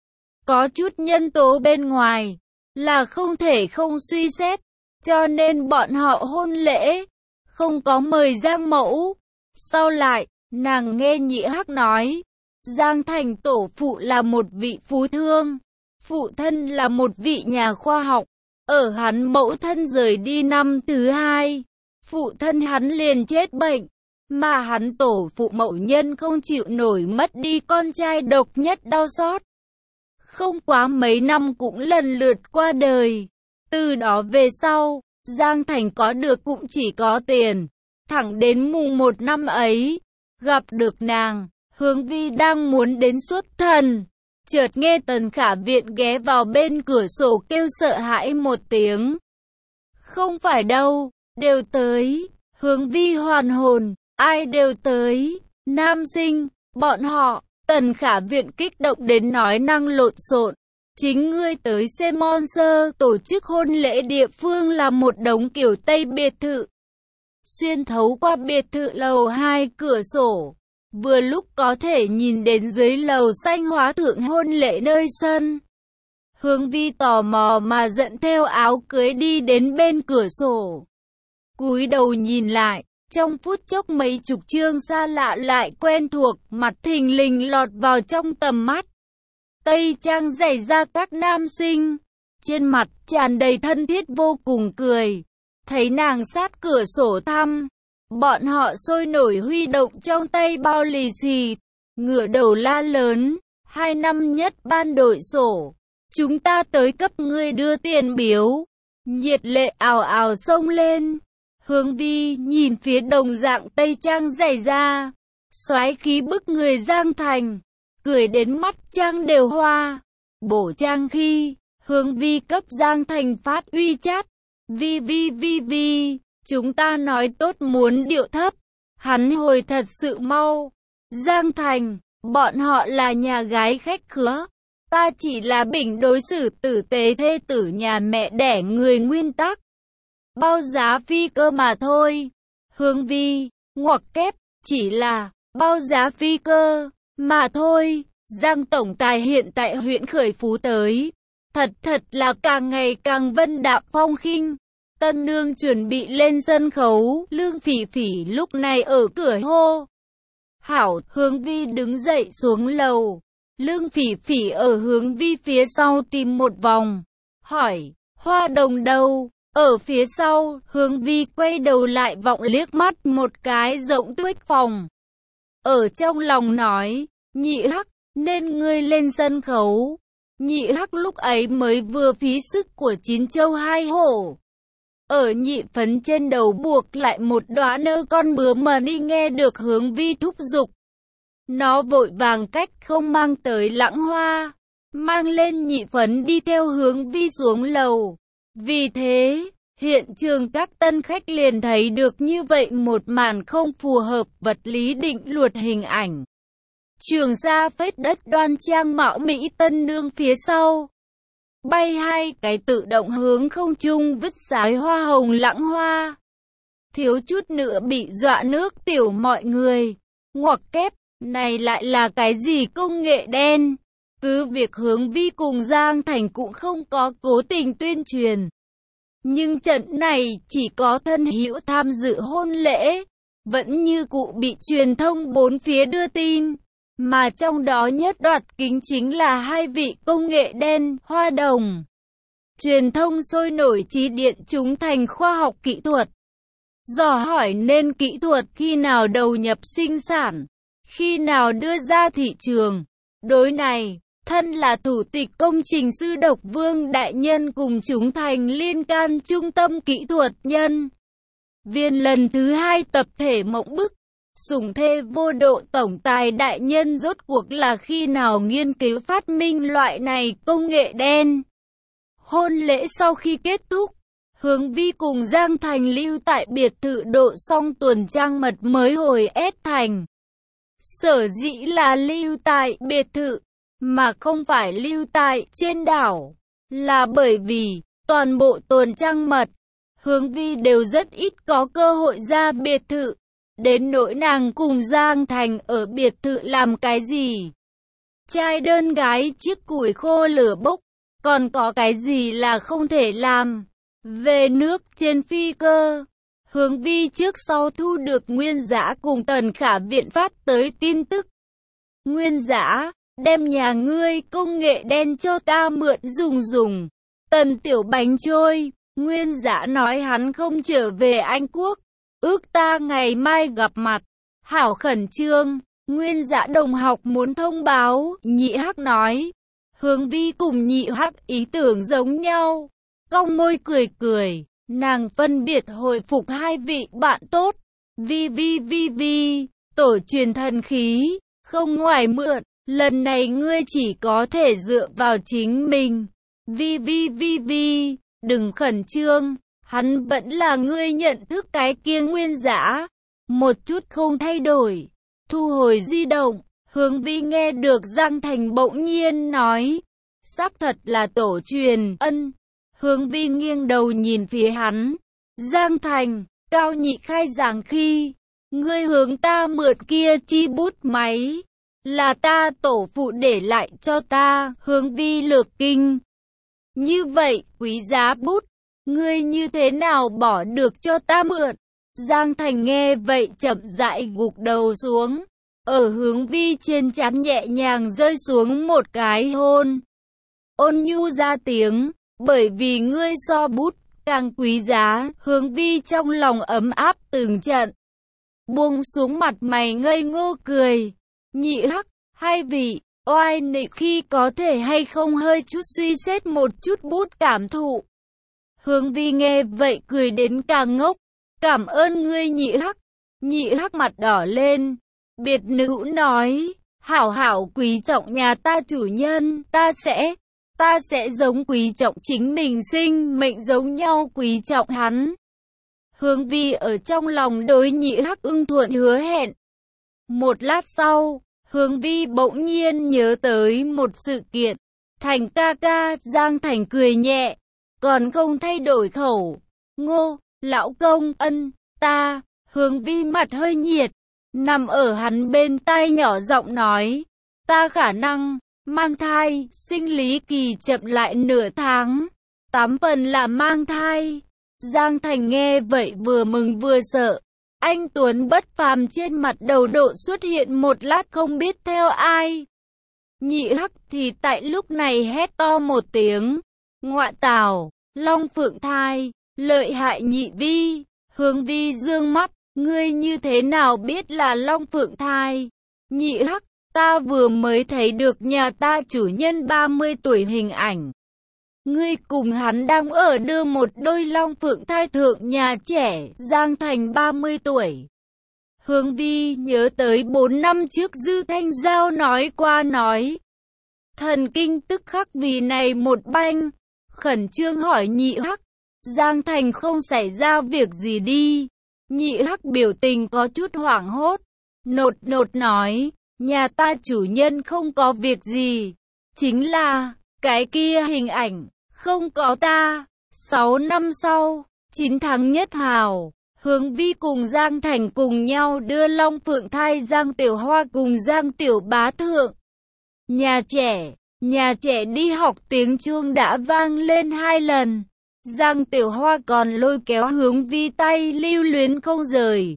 Có chút nhân tố bên ngoài, là không thể không suy xét, cho nên bọn họ hôn lễ, không có mời Giang Mẫu. Sau lại, nàng nghe Nhị Hắc nói, Giang Thành tổ phụ là một vị phú thương, phụ thân là một vị nhà khoa học. Ở hắn mẫu thân rời đi năm thứ hai, phụ thân hắn liền chết bệnh, mà hắn tổ phụ mậu nhân không chịu nổi mất đi con trai độc nhất đau xót. Không quá mấy năm cũng lần lượt qua đời. Từ đó về sau, Giang Thành có được cũng chỉ có tiền. Thẳng đến mùng một năm ấy, gặp được nàng, Hướng Vi đang muốn đến xuất thần. Chợt nghe Tần Khả Viện ghé vào bên cửa sổ kêu sợ hãi một tiếng. Không phải đâu, đều tới. Hướng Vi hoàn hồn, ai đều tới. Nam sinh, bọn họ. Tần Khả Viện kích động đến nói năng lộn xộn. Chính ngươi tới Semonser tổ chức hôn lễ địa phương là một đống kiểu Tây biệt thự. Xuyên thấu qua biệt thự lầu hai cửa sổ, vừa lúc có thể nhìn đến dưới lầu xanh hóa thượng hôn lễ nơi sân. Hướng Vi tò mò mà dẫn theo áo cưới đi đến bên cửa sổ. Cúi đầu nhìn lại, trong phút chốc mấy chục chương xa lạ lại quen thuộc, mặt thình lình lọt vào trong tầm mắt. Tây trang dày da các nam sinh, trên mặt tràn đầy thân thiết vô cùng cười. Thấy nàng sát cửa sổ thăm, bọn họ sôi nổi huy động trong tay bao lì xì, ngửa đầu la lớn, hai năm nhất ban đổi sổ, chúng ta tới cấp ngươi đưa tiền biếu. Nhiệt lệ ào ào xông lên. Hướng Vi nhìn phía đồng dạng tây trang dày da, soái khí bức người Giang Thành, cười đến mắt trang đều hoa. Bổ trang khi, Hướng Vi cấp Giang Thành phát uy chat. Vi vi vi vi, chúng ta nói tốt muốn điệu thấp. Hắn hồi thật sự mau. Giang Thành, bọn họ là nhà gái khách khứa. Ta chỉ là bình đối xử tử tế thê tử nhà mẹ đẻ người nguyên tắc. Bao giá phi cơ mà thôi. Hướng Vi, ngoặc kép, chỉ là bao giá phi cơ mà thôi. Giang tổng tài hiện tại huyện Khởi Phú tới. Thật thật là càng ngày càng vân đạm phong khinh. Tân nương chuẩn bị lên sân khấu, Lương Phỉ Phỉ lúc này ở cửa hô. Hảo, Hướng Vi đứng dậy xuống lầu. Lương Phỉ Phỉ ở Hướng Vi phía sau tìm một vòng. Hỏi, Hoa Đồng đâu? Ở phía sau, Hướng Vi quay đầu lại vọng liếc mắt một cái rộng tuyết phòng. Ở trong lòng nói, Nhị Hắc, nên ngươi lên sân khấu. Nhị Hắc lúc ấy mới vừa phí sức của chín châu hai hổ. Ở nhị phấn trên đầu buộc lại một đóa nơ con bướm mà đi nghe được Hướng Vi thúc giục. Nó vội vàng cách không mang tới Lãng Hoa, mang lên nhị phấn đi theo Hướng Vi xuống lầu. Vì thế, hiện trường các tân khách liền thấy được như vậy một màn không phù hợp vật lý định luật hình ảnh. Trường Sa phết đất đoan trang mạo mỹ tân nương phía sau. Bay hai cái tự động hướng không trung vứt sái hoa hồng Lãng Hoa. Thiếu chút nữa bị dọa nước tiểu mọi người. Ngoặc kép, này lại là cái gì công nghệ đen? Cứ việc Hướng Vi cùng Giang Thành cũng không có cố tình tuyên truyền. Nhưng trận này chỉ có thân hữu tham dự hôn lễ, vẫn như cụ bị truyền thông bốn phía đưa tin. Mà trong đó nhất đoạt kính chính là hai vị công nghệ đen, Hoa Đồng. Truyền thông sôi nổi chỉ điện chúng thành khoa học kỹ thuật. Dò hỏi nên kỹ thuật khi nào đầu nhập sinh sản, khi nào đưa ra thị trường. Đối này, thân là thủ tịch công trình sư Độc Vương Đại Nhân cùng chúng thành liên can trung tâm kỹ thuật nhân viên lần thứ hai tập thể mộng bức. Sủng thê vô độ tổng tài đại nhân rốt cuộc là khi nào nghiên cứu phát minh loại này công nghệ đen. Hôn lễ sau khi kết thúc, Hướng Vi cùng Giang Thành lưu tại biệt thự độ xong tuần trăng mật mới hồi S thành. Sở dĩ là lưu tại biệt thự, mà không phải lưu tại trên đảo, là bởi vì toàn bộ tuần trăng mật, Hướng Vi đều rất ít có cơ hội ra biệt thự. Đến nỗi nàng cùng Giang Thành ở biệt thự làm cái gì? Trai đơn gái chiếc củi khô lửa bốc, còn có cái gì là không thể làm? Về nước trên phi cơ, Hướng Vi trước sau thu được Nguyên Dã cùng Tần Khả viện phát tới tin tức. Nguyên Dã, đem nhà ngươi công nghệ đen cho ta mượn dùng dùng. Tần Tiểu Bánh trôi, Nguyên Dã nói hắn không trở về Anh Quốc. Ước ta ngày mai gặp mặt. Hảo khẩn trương. Nguyên Dã đồng học muốn thông báo. Nhị Hắc nói. Hướng Vi cùng Nhị Hắc ý tưởng giống nhau. Cong môi cười cười. Nàng phân biệt hồi phục hai vị bạn tốt. Vi vi vi vi. Tổ truyền thần khí. Không ngoài mượn. Lần này ngươi chỉ có thể dựa vào chính mình. Vi vi vi vi. Đừng khẩn trương. Hắn vẫn là ngươi nhận thức cái kia Nguyên Dã. Một chút không thay đổi. Thu hồi di động. Hướng Vi nghe được Giang Thành bỗng nhiên nói. Xác thật là tổ truyền ân. Hướng Vi nghiêng đầu nhìn phía hắn. Giang Thành, Cao Nhị khai giảng khi, ngươi hướng ta mượn kia chi bút máy. Là ta tổ phụ để lại cho ta. Hướng Vi lược kinh. Như vậy, quý giá bút. Ngươi như thế nào bỏ được cho ta mượn? Giang Thành nghe vậy chậm rãi gục đầu xuống. Ở Hướng Vi trên trán nhẹ nhàng rơi xuống một cái hôn. Ôn nhu ra tiếng. Bởi vì ngươi so bút càng quý giá. Hướng Vi trong lòng ấm áp từng trận. Buông xuống mặt mày ngây ngô cười. Nhị Hắc, hai vị, oai nị khi có thể hay không hơi chút suy xét một chút bút cảm thụ. Hướng Vi nghe vậy cười đến càng ngốc. Cảm ơn ngươi Nhị Hắc. Nhị Hắc mặt đỏ lên. Biệt nữ nói. Hảo hảo quý trọng nhà ta chủ nhân. Ta sẽ, ta sẽ giống quý trọng chính mình sinh mệnh giống nhau quý trọng hắn. Hướng Vi ở trong lòng đối Nhị Hắc ưng thuận hứa hẹn. Một lát sau, Hướng Vi bỗng nhiên nhớ tới một sự kiện. Thành ca ca, Giang Thành cười nhẹ, còn không thay đổi khẩu. Ngô, lão công, ân, ta, Hướng Vi mặt hơi nhiệt, nằm ở hắn bên tai nhỏ giọng nói, ta khả năng, mang thai, sinh lý kỳ chậm lại nửa tháng, tám phần là mang thai. Giang Thành nghe vậy vừa mừng vừa sợ, anh Tuấn bất phàm trên mặt đầu độ xuất hiện một lát không biết theo ai. Nhị Hắc thì tại lúc này hét to một tiếng, ngọa tào, Long Phượng thai, lợi hại nhị Vi. Hướng Vi dương mắt, ngươi như thế nào biết là Long Phượng thai? Nhị Hắc, ta vừa mới thấy được nhà ta chủ nhân ba mươi tuổi hình ảnh. Ngươi cùng hắn đang ở đưa một đôi Long Phượng thai thượng nhà trẻ, Giang Thành ba mươi tuổi. Hướng Vi nhớ tới bốn năm trước Dư Thanh Giao nói qua nói. Thần kinh tức khắc vì này một banh, khẩn trương hỏi Nhị Hắc, Giang Thành không xảy ra việc gì đi. Nhị Hắc biểu tình có chút hoảng hốt, nột nột nói, nhà ta chủ nhân không có việc gì, chính là, cái kia hình ảnh, không có ta. Sáu năm sau, chín tháng nhất hào, Hướng Vi cùng Giang Thành cùng nhau đưa Long Phượng thai Giang Tiểu Hoa cùng Giang Tiểu Bá thượng nhà trẻ. Nhà trẻ đi học tiếng chuông đã vang lên hai lần. Giang Tiểu Hoa còn lôi kéo Hướng Vi tay lưu luyến không rời.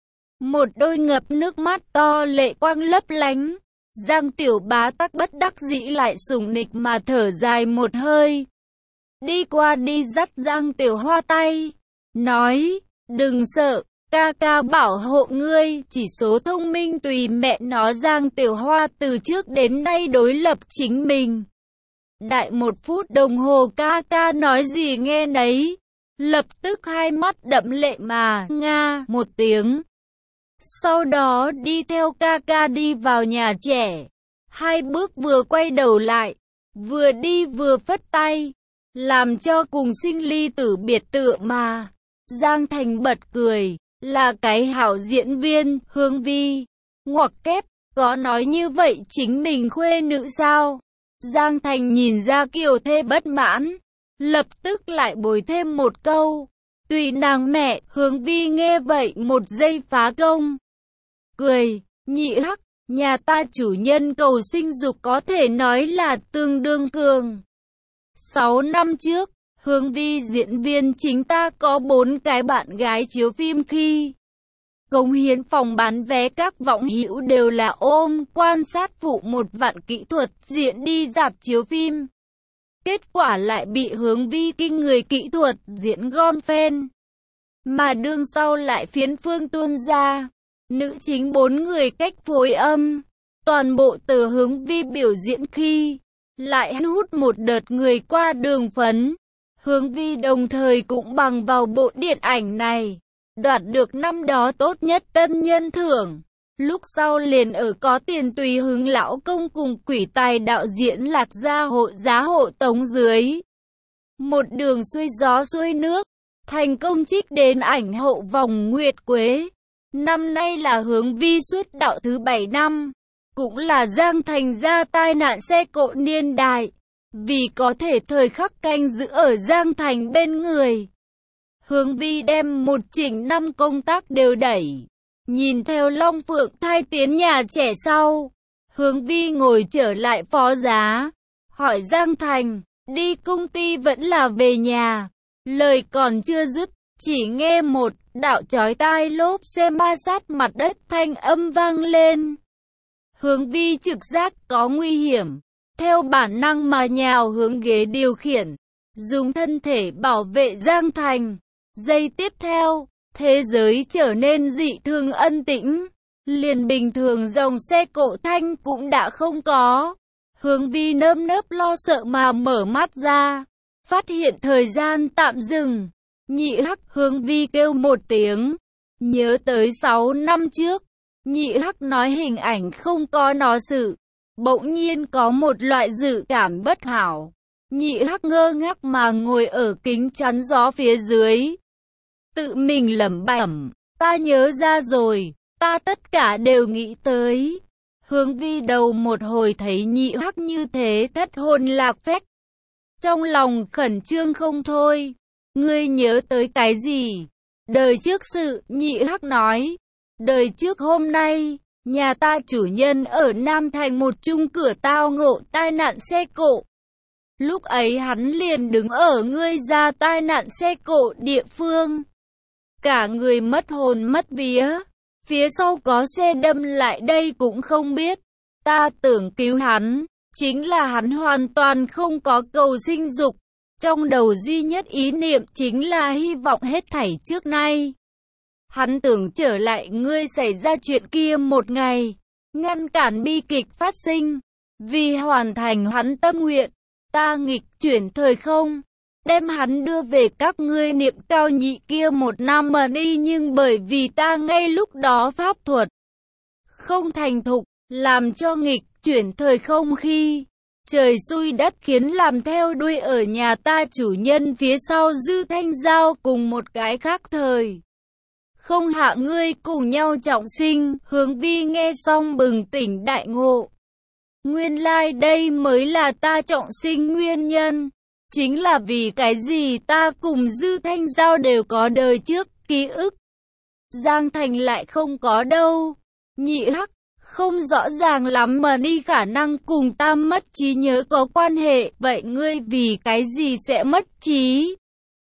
Một đôi ngập nước mắt to lệ quang lấp lánh. Giang Tiểu Bá tắc bất đắc dĩ lại sủng nịch mà thở dài một hơi. Đi qua đi dắt Giang Tiểu Hoa tay, nói, đừng sợ, ca ca bảo hộ ngươi, chỉ số thông minh tùy mẹ nó. Giang Tiểu Hoa từ trước đến nay đối lập chính mình. Đại một phút đồng hồ ca ca nói gì nghe nấy, lập tức hai mắt đẫm lệ mà nga một tiếng. Sau đó đi theo ca ca đi vào nhà trẻ, hai bước vừa quay đầu lại, vừa đi vừa phất tay, làm cho cùng sinh ly tử biệt tựa mà. Giang Thành bật cười, là cái hảo diễn viên. Hướng Vi ngoặc kép, có nói như vậy chính mình khuê nữ sao? Giang Thành nhìn ra Kiều Thê bất mãn, lập tức lại bồi thêm một câu, tùy nàng mẹ. Hướng Vi nghe vậy một giây phá công, cười, Nhị Hắc, nhà ta chủ nhân cầu sinh dục có thể nói là tương đương cường. Sáu năm trước, Hướng Vi diễn viên chính ta có bốn cái bạn gái chiếu phim khi cống hiến phòng bán vé các võng hữu đều là ôm quan sát phụ một vạn kỹ thuật diễn đi rạp chiếu phim. Kết quả lại bị Hướng Vi kinh người kỹ thuật diễn gom fan. Mà đương sau lại phiến phương tuôn ra, nữ chính bốn người cách phối âm, toàn bộ từ Hướng Vi biểu diễn khi lại hút một đợt người qua đường phấn. Hướng Vi đồng thời cũng bằng vào bộ điện ảnh này, đoạt được năm đó tốt nhất tân nhân thưởng. Lúc sau liền ở Có Tiền Tùy Hứng lão công cùng quỷ tài đạo diễn Lạc Gia hộ giá hộ tống dưới. Một đường xuôi gió xuôi nước, thành công trích đến ảnh hậu vòng nguyệt quế. Năm nay là Hướng Vi xuất đạo thứ bảy năm, cũng là Giang Thành ra tai nạn xe cộ niên đại. Vì có thể thời khắc canh giữ ở Giang Thành bên người, Hướng Vi đem một chỉnh năm công tác đều đẩy. Nhìn theo Long Phượng thai tiến nhà trẻ sau, Hướng Vi ngồi trở lại phó giá, hỏi Giang Thành, đi công ty vẫn là về nhà? Lời còn chưa dứt, chỉ nghe một đạo chói tai lốp xe ma sát mặt đất thanh âm vang lên. Hướng Vi trực giác có nguy hiểm, theo bản năng mà nhào hướng ghế điều khiển, dùng thân thể bảo vệ Giang Thành. Giây tiếp theo, thế giới trở nên dị thường ân tĩnh, liền bình thường dòng xe cộ thanh cũng đã không có. Hướng Vi nơm nớp lo sợ mà mở mắt ra, phát hiện thời gian tạm dừng. Nhị Hắc, Hướng Vi kêu một tiếng, nhớ tới sáu năm trước, Nhị Hắc nói hình ảnh không có nó sự. Bỗng nhiên có một loại dự cảm bất hảo. Nhị Hắc ngơ ngác mà ngồi ở kính chắn gió phía dưới, tự mình lẩm bẩm, ta nhớ ra rồi, ta tất cả đều nghĩ tới. Hướng Vi đầu một hồi thấy Nhị Hắc như thế thất hồn lạc phách. Trong lòng khẩn trương không thôi. Ngươi nhớ tới cái gì? Đời trước sự, Nhị Hắc nói. Đời trước hôm nay, nhà ta chủ nhân ở Nam Thành một chung cửa tao ngộ tai nạn xe cộ. Lúc ấy hắn liền đứng ở ngươi ra tai nạn xe cộ địa phương. Cả người mất hồn mất vía. Phía sau có xe đâm lại đây cũng không biết. Ta tưởng cứu hắn. Chính là hắn hoàn toàn không có cầu sinh dục. Trong đầu duy nhất ý niệm chính là hy vọng hết thảy trước nay. Hắn tưởng trở lại ngươi xảy ra chuyện kia một ngày. Ngăn cản bi kịch phát sinh. Vì hoàn thành hắn tâm nguyện. Ta nghịch chuyển thời không. Đem hắn đưa về các ngươi niệm cao nhị kia một năm mà đi. Nhưng bởi vì ta ngay lúc đó pháp thuật không thành thục. Làm cho nghịch chuyển thời không khi trời xui đất khiến làm theo đuôi ở nhà ta chủ nhân phía sau Dư Thanh Giao cùng một cái khác thời. Không hạ ngươi cùng nhau trọng sinh. Hướng Vi nghe xong bừng tỉnh đại ngộ. Nguyên lai like đây mới là ta trọng sinh nguyên nhân. Chính là vì cái gì ta cùng Dư Thanh Giao đều có đời trước ký ức. Giang Thành lại không có đâu. Nhị Hắc không rõ ràng lắm mà đi khả năng cùng ta mất trí nhớ có quan hệ. Vậy ngươi vì cái gì sẽ mất trí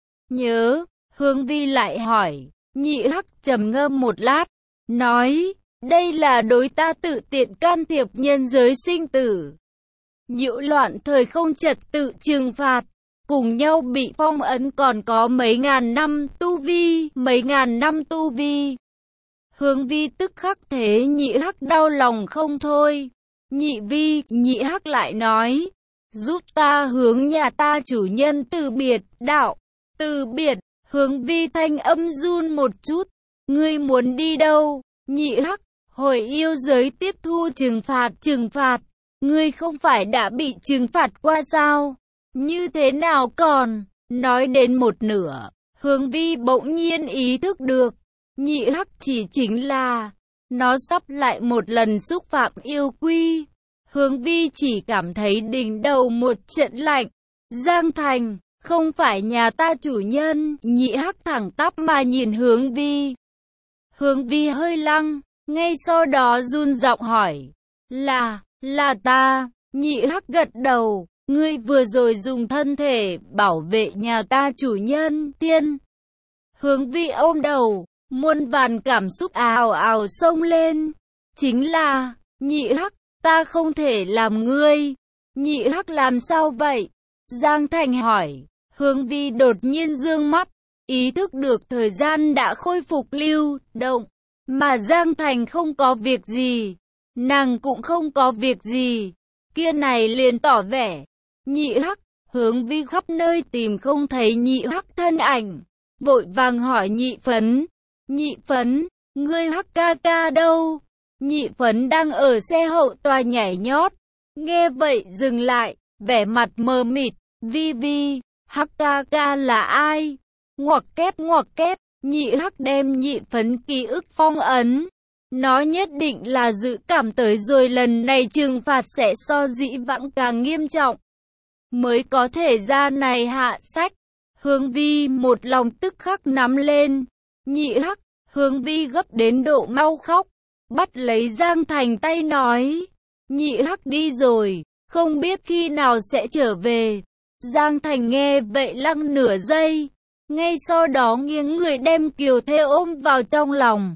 nhớ? Hướng Vi lại hỏi. Nhị Hắc trầm ngâm một lát. Nói. Đây là đối ta tự tiện can thiệp nhân giới sinh tử. Nhiễu loạn thời không trật tự trừng phạt. Cùng nhau bị phong ấn còn có mấy ngàn năm tu vi. Mấy ngàn năm tu vi. Hướng Vi tức khắc thế Nhị Hắc đau lòng không thôi. Nhị Vi, Nhị Hắc lại nói. Giúp ta hướng nhà ta chủ nhân từ biệt, đạo. Từ biệt, Hướng Vi thanh âm run một chút. Ngươi muốn đi đâu? Nhị Hắc, hồi yêu giới tiếp thu trừng phạt, trừng phạt. Ngươi không phải đã bị trừng phạt qua sao? Như thế nào còn? Nói đến một nửa, Hướng Vi bỗng nhiên ý thức được. Nhị Hắc chỉ chính là, nó sắp lại một lần xúc phạm yêu quy. Hướng Vi chỉ cảm thấy đỉnh đầu một trận lạnh. Giang Thành, không phải nhà ta chủ nhân. Nhị Hắc thẳng tắp mà nhìn Hướng Vi. Hướng Vi hơi lăng, ngay sau đó run giọng hỏi. Là, là ta. Nhị Hắc gật đầu. Ngươi vừa rồi dùng thân thể bảo vệ nhà ta chủ nhân, tiên. Hướng Vi ôm đầu. Muôn vàn cảm xúc ào ào xông lên. Chính là, Nhị Hắc, ta không thể làm ngươi. Nhị Hắc làm sao vậy? Giang Thành hỏi. Hướng Vi đột nhiên dương mắt. Ý thức được thời gian đã khôi phục lưu động. Mà Giang Thành không có việc gì. Nàng cũng không có việc gì. Kia này liền tỏ vẻ. Nhị Hắc, Hướng Vi khắp nơi tìm không thấy Nhị Hắc thân ảnh. Vội vàng hỏi Nhị Phấn. Nhị Phấn, ngươi Hắc ca ca đâu? Nhị Phấn đang ở xe hậu tòa nhảy nhót. Nghe vậy dừng lại, vẻ mặt mờ mịt. Vi Vi, Hắc ca ca là ai? Ngoặc kép ngoặc kép, Nhị Hắc đem Nhị Phấn ký ức phong ấn. Nó nhất định là dự cảm tới rồi lần này trừng phạt sẽ so dĩ vãng càng nghiêm trọng. Mới có thể ra này hạ sách. Hướng Vi một lòng tức khắc nắm lên. Nhị Hắc, Hướng Vi gấp đến độ mau khóc. Bắt lấy Giang Thành tay nói. Nhị Hắc đi rồi, không biết khi nào sẽ trở về. Giang Thành nghe vậy lăng nửa giây. Ngay sau đó nghiêng người đem Kiều Thê ôm vào trong lòng.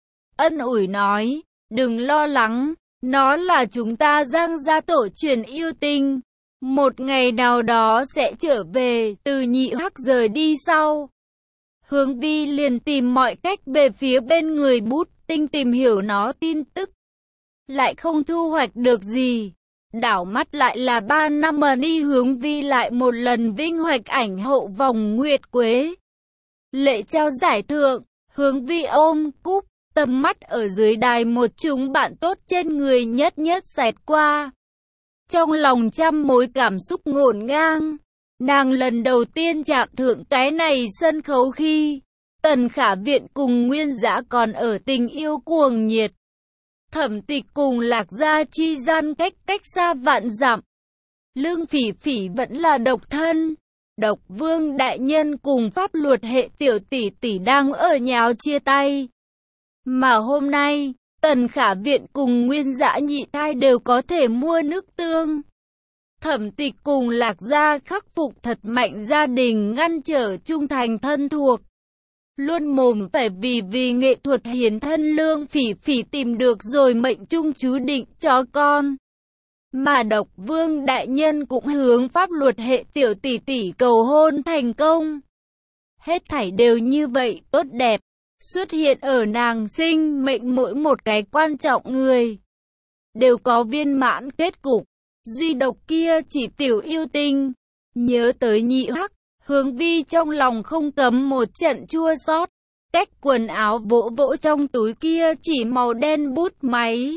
Ân ủi nói, đừng lo lắng, nó là chúng ta Giang gia tổ truyền yêu tinh. Một ngày nào đó sẽ trở về. Từ Nhị Hắc rời đi sau, Hướng Vi liền tìm mọi cách về phía bên người bút tinh tìm hiểu nó tin tức. Lại không thu hoạch được gì. Đảo mắt lại là ba năm mà đi. Hướng Vi lại một lần vinh hoạch ảnh hậu vòng nguyệt quế. Lễ trao giải thưởng, Hướng Vi ôm cúp, tầm mắt ở dưới đài một chúng bạn tốt trên người nhất nhất xẹt qua. Trong lòng trăm mối cảm xúc ngổn ngang. Nàng lần đầu tiên chạm thượng cái này sân khấu khi Tần Khả Viện cùng Nguyên Dã còn ở tình yêu cuồng nhiệt. Thẩm Tịch cùng Lạc Gia chi gian cách cách xa vạn dặm. Lương Phỉ Phỉ vẫn là độc thân. Độc Vương đại nhân cùng pháp luật hệ tiểu tỷ tỷ đang ở nháo chia tay. Mà hôm nay, Tần Khả Viện cùng Nguyên Dã nhị thai đều có thể mua nước tương. Thẩm Tịch cùng Lạc Gia khắc phục thật mạnh gia đình ngăn trở trung thành thân thuộc. Luôn mồm phải vì vì nghệ thuật hiến thân Lương Phỉ Phỉ tìm được rồi mệnh trung chú định cho con. Mà Độc Vương đại nhân cũng hướng pháp luật hệ tiểu tỷ tỷ cầu hôn thành công. Hết thảy đều như vậy tốt đẹp, xuất hiện ở nàng sinh mệnh mỗi một cái quan trọng người. Đều có viên mãn kết cục, duy độc kia chỉ Tiểu Yêu Tinh. Nhớ tới Nhị Hắc, Hướng Vi trong lòng không cấm một trận chua xót. Cách quần áo vỗ vỗ trong túi kia chỉ màu đen bút máy.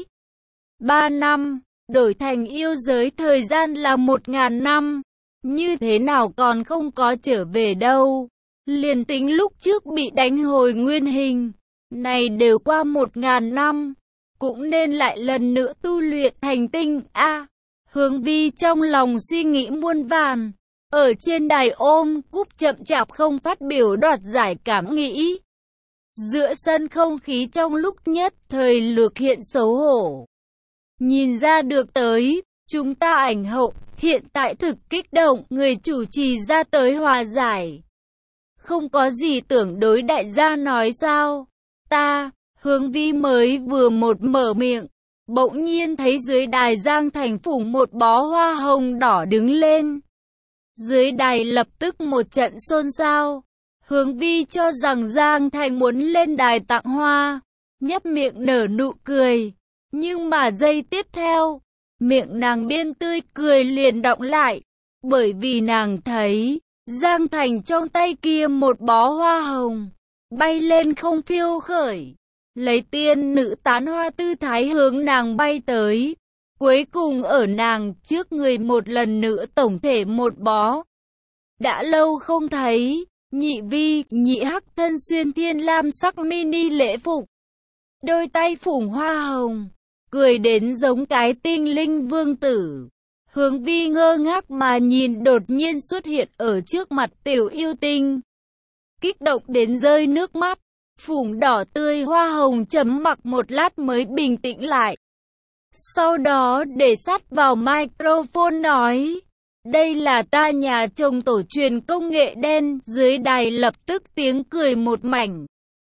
Ba năm, đổi thành yêu giới thời gian là một ngàn năm. Như thế nào còn không có trở về đâu. Liền tính lúc trước bị đánh hồi nguyên hình, này đều qua một ngàn năm, cũng nên lại lần nữa tu luyện thành tinh a. À, Hướng Vi trong lòng suy nghĩ muôn vàn, ở trên đài ôm cúp chậm chạp không phát biểu đoạt giải cảm nghĩ. Giữa sân không khí trong lúc nhất thời lược hiện xấu hổ. Nhìn ra được tới, chúng ta ảnh hậu, hiện tại thực kích động, người chủ trì ra tới hòa giải. Không có gì tưởng đối đại gia nói sao? Ta, Hướng Vi mới vừa một mở miệng, bỗng nhiên thấy dưới đài Giang Thành phủ một bó hoa hồng đỏ đứng lên. Dưới đài lập tức một trận xôn xao. Hướng Vi cho rằng Giang Thành muốn lên đài tặng hoa, nhấp miệng nở nụ cười. Nhưng mà giây tiếp theo, miệng nàng biên tươi cười liền đọng lại, bởi vì nàng thấy Giang Thành trong tay kia một bó hoa hồng, bay lên không phiêu khởi, lấy tiên nữ tán hoa tư thái hướng nàng bay tới, cuối cùng ở nàng trước người một lần nữa tổng thể một bó. Đã lâu không thấy, Nhị Vi, Nhị Hắc thân xuyên thiên lam sắc mini lễ phục, đôi tay phủng hoa hồng, cười đến giống cái tinh linh vương tử. Hướng Vi ngơ ngác mà nhìn đột nhiên xuất hiện ở trước mặt Tiểu Yêu Tinh. Kích động đến rơi nước mắt, phủng đỏ tươi hoa hồng chấm mặc một lát mới bình tĩnh lại. Sau đó để sát vào microphone nói, đây là ta nhà chồng tổ truyền công nghệ đen, dưới đài lập tức tiếng cười một mảnh.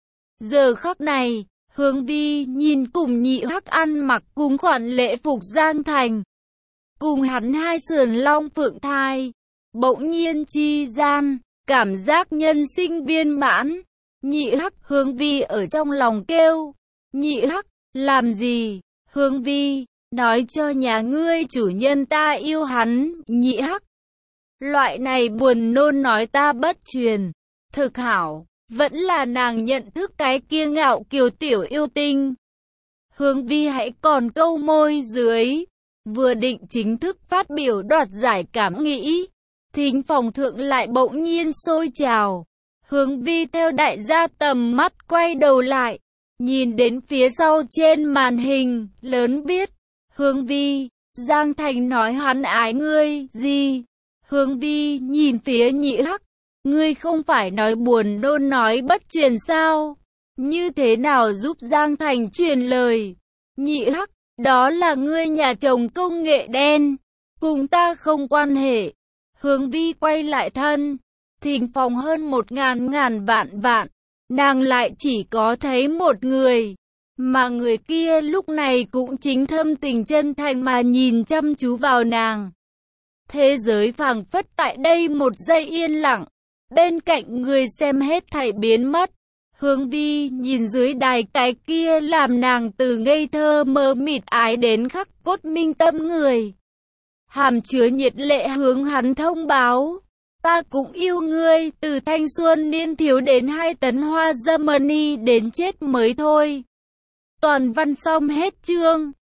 Giờ khắc này, Hướng Vi nhìn cùng Nhị Hắc ăn mặc cùng khoản lễ phục Giang Thành, cùng hắn hai sườn long phượng thai, bỗng nhiên chi gian, cảm giác nhân sinh viên mãn. Nhị Hắc, Hướng Vi ở trong lòng kêu, Nhị Hắc, làm gì? Hướng Vi, nói cho nhà ngươi chủ nhân ta yêu hắn. Nhị Hắc, loại này buồn nôn nói ta bất truyền. Thực hảo, vẫn là nàng nhận thức cái kia ngạo kiều Tiểu Yêu Tinh. Hướng Vi hãy còn câu môi dưới, vừa định chính thức phát biểu đoạt giải cảm nghĩ, thính phòng thượng lại bỗng nhiên sôi trào. Hướng Vi theo đại gia tầm mắt quay đầu lại, nhìn đến phía sau trên màn hình lớn viết, Hướng Vi, Giang Thành nói hắn ái ngươi, gì? Hướng Vi nhìn phía Nhị Hắc, ngươi không phải nói buồn nôn nói bất truyền sao? Như thế nào giúp Giang Thành truyền lời? Nhị Hắc, đó là ngươi nhà chồng công nghệ đen, cùng ta không quan hệ. Hướng Vi quay lại thân, thính phòng hơn một ngàn ngàn vạn vạn, nàng lại chỉ có thấy một người, mà người kia lúc này cũng chính thâm tình chân thành mà nhìn chăm chú vào nàng. Thế giới phảng phất tại đây một giây yên lặng, bên cạnh người xem hết thảy biến mất. Hướng Vi nhìn dưới đài cái kia làm nàng từ ngây thơ mơ mịt ái đến khắc cốt minh tâm người. Hàm chứa nhiệt lệ hướng hắn thông báo, ta cũng yêu ngươi, từ thanh xuân niên thiếu đến hai tấn hoa Germany đến chết mới thôi. Toàn văn xong hết chương.